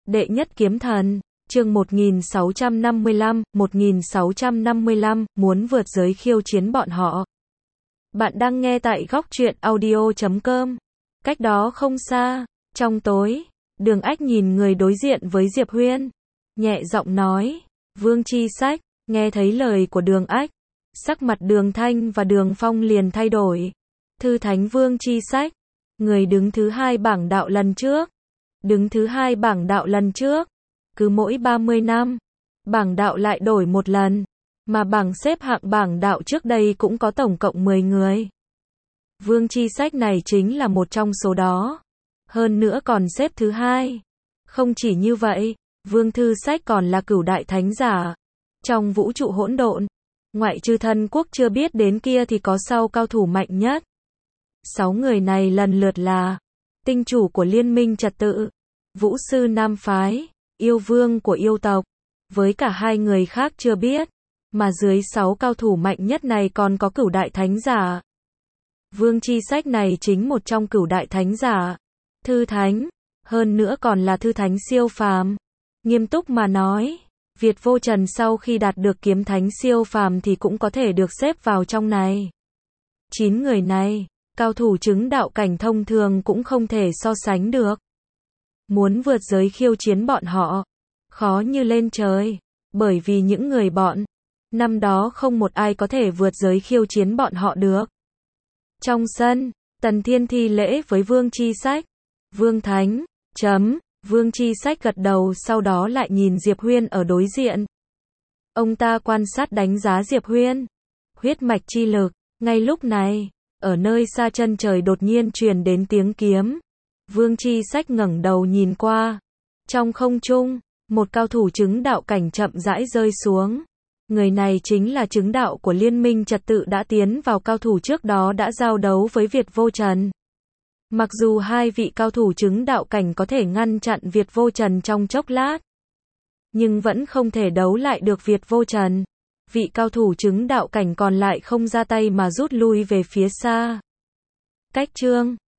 Đệ nhất kiếm thần, chương 1655, muốn vượt giới khiêu chiến bọn họ. Bạn đang nghe tại góc truyện audio.com. Cách đó không xa, trong tối, Đường Ách nhìn người đối diện với Diệp Huyên, nhẹ giọng nói, Vương Chi Sách. Nghe thấy lời của Đường Ách, sắc mặt Đường Thanh và Đường Phong liền thay đổi. Thư thánh Vương Chi Sách, người đứng thứ hai bảng đạo lần trước. Đứng thứ hai bảng đạo lần trước, cứ mỗi 30 năm, bảng đạo lại đổi một lần, mà bảng xếp hạng bảng đạo trước đây cũng có tổng cộng 10 người. Vương Chi Sách này chính là một trong số đó, hơn nữa còn xếp thứ hai. Không chỉ như vậy, Vương Thư Sách còn là cửu đại thánh giả. Trong vũ trụ hỗn độn, ngoại trừ thần quốc chưa biết đến kia thì có sau cao thủ mạnh nhất. 6 người này lần lượt là tinh chủ của liên minh trật tự, vũ sư nam phái, yêu vương của yêu tộc, với cả 2 người khác chưa biết, mà dưới 6 cao thủ mạnh nhất này còn có cửu đại thánh giả. Vương Chi Sách này chính một trong cửu đại thánh giả, thư thánh, hơn nữa còn là thư thánh siêu phàm. Nghiêm túc mà nói, Việt Vô Trần sau khi đạt được kiếm thánh siêu phàm thì cũng có thể được xếp vào trong này. 9 người này, cao thủ chứng đạo cảnh thông thường cũng không thể so sánh được. Muốn vượt giới khiêu chiến bọn họ, khó như lên trời, bởi vì những người bọn năm đó không một ai có thể vượt giới khiêu chiến bọn họ được. Trong sân, Tần Thiên thi lễ với Vương Chi Sách. Vương Thánh, Vương Chi Sách gật đầu, sau đó lại nhìn Diệp Huyên ở đối diện. Ông ta quan sát đánh giá Diệp Huyên. Huyết mạch chi lực, ngay lúc này, ở nơi xa chân trời đột nhiên truyền đến tiếng kiếm. Vương Chi Sách ngẩng đầu nhìn qua. Trong không trung, một cao thủ chứng đạo cảnh chậm rãi rơi xuống. Người này chính là chứng đạo của liên minh trật tự đã tiến vào cao thủ trước đó đã giao đấu với Việt Vô Trần. Mặc dù 2 vị cao thủ chứng đạo cảnh có thể ngăn chặn Việt Vô Trần trong chốc lát, nhưng vẫn không thể đấu lại được Việt Vô Trần. Vị cao thủ chứng đạo cảnh còn lại không ra tay mà rút lui về phía xa. Cách chương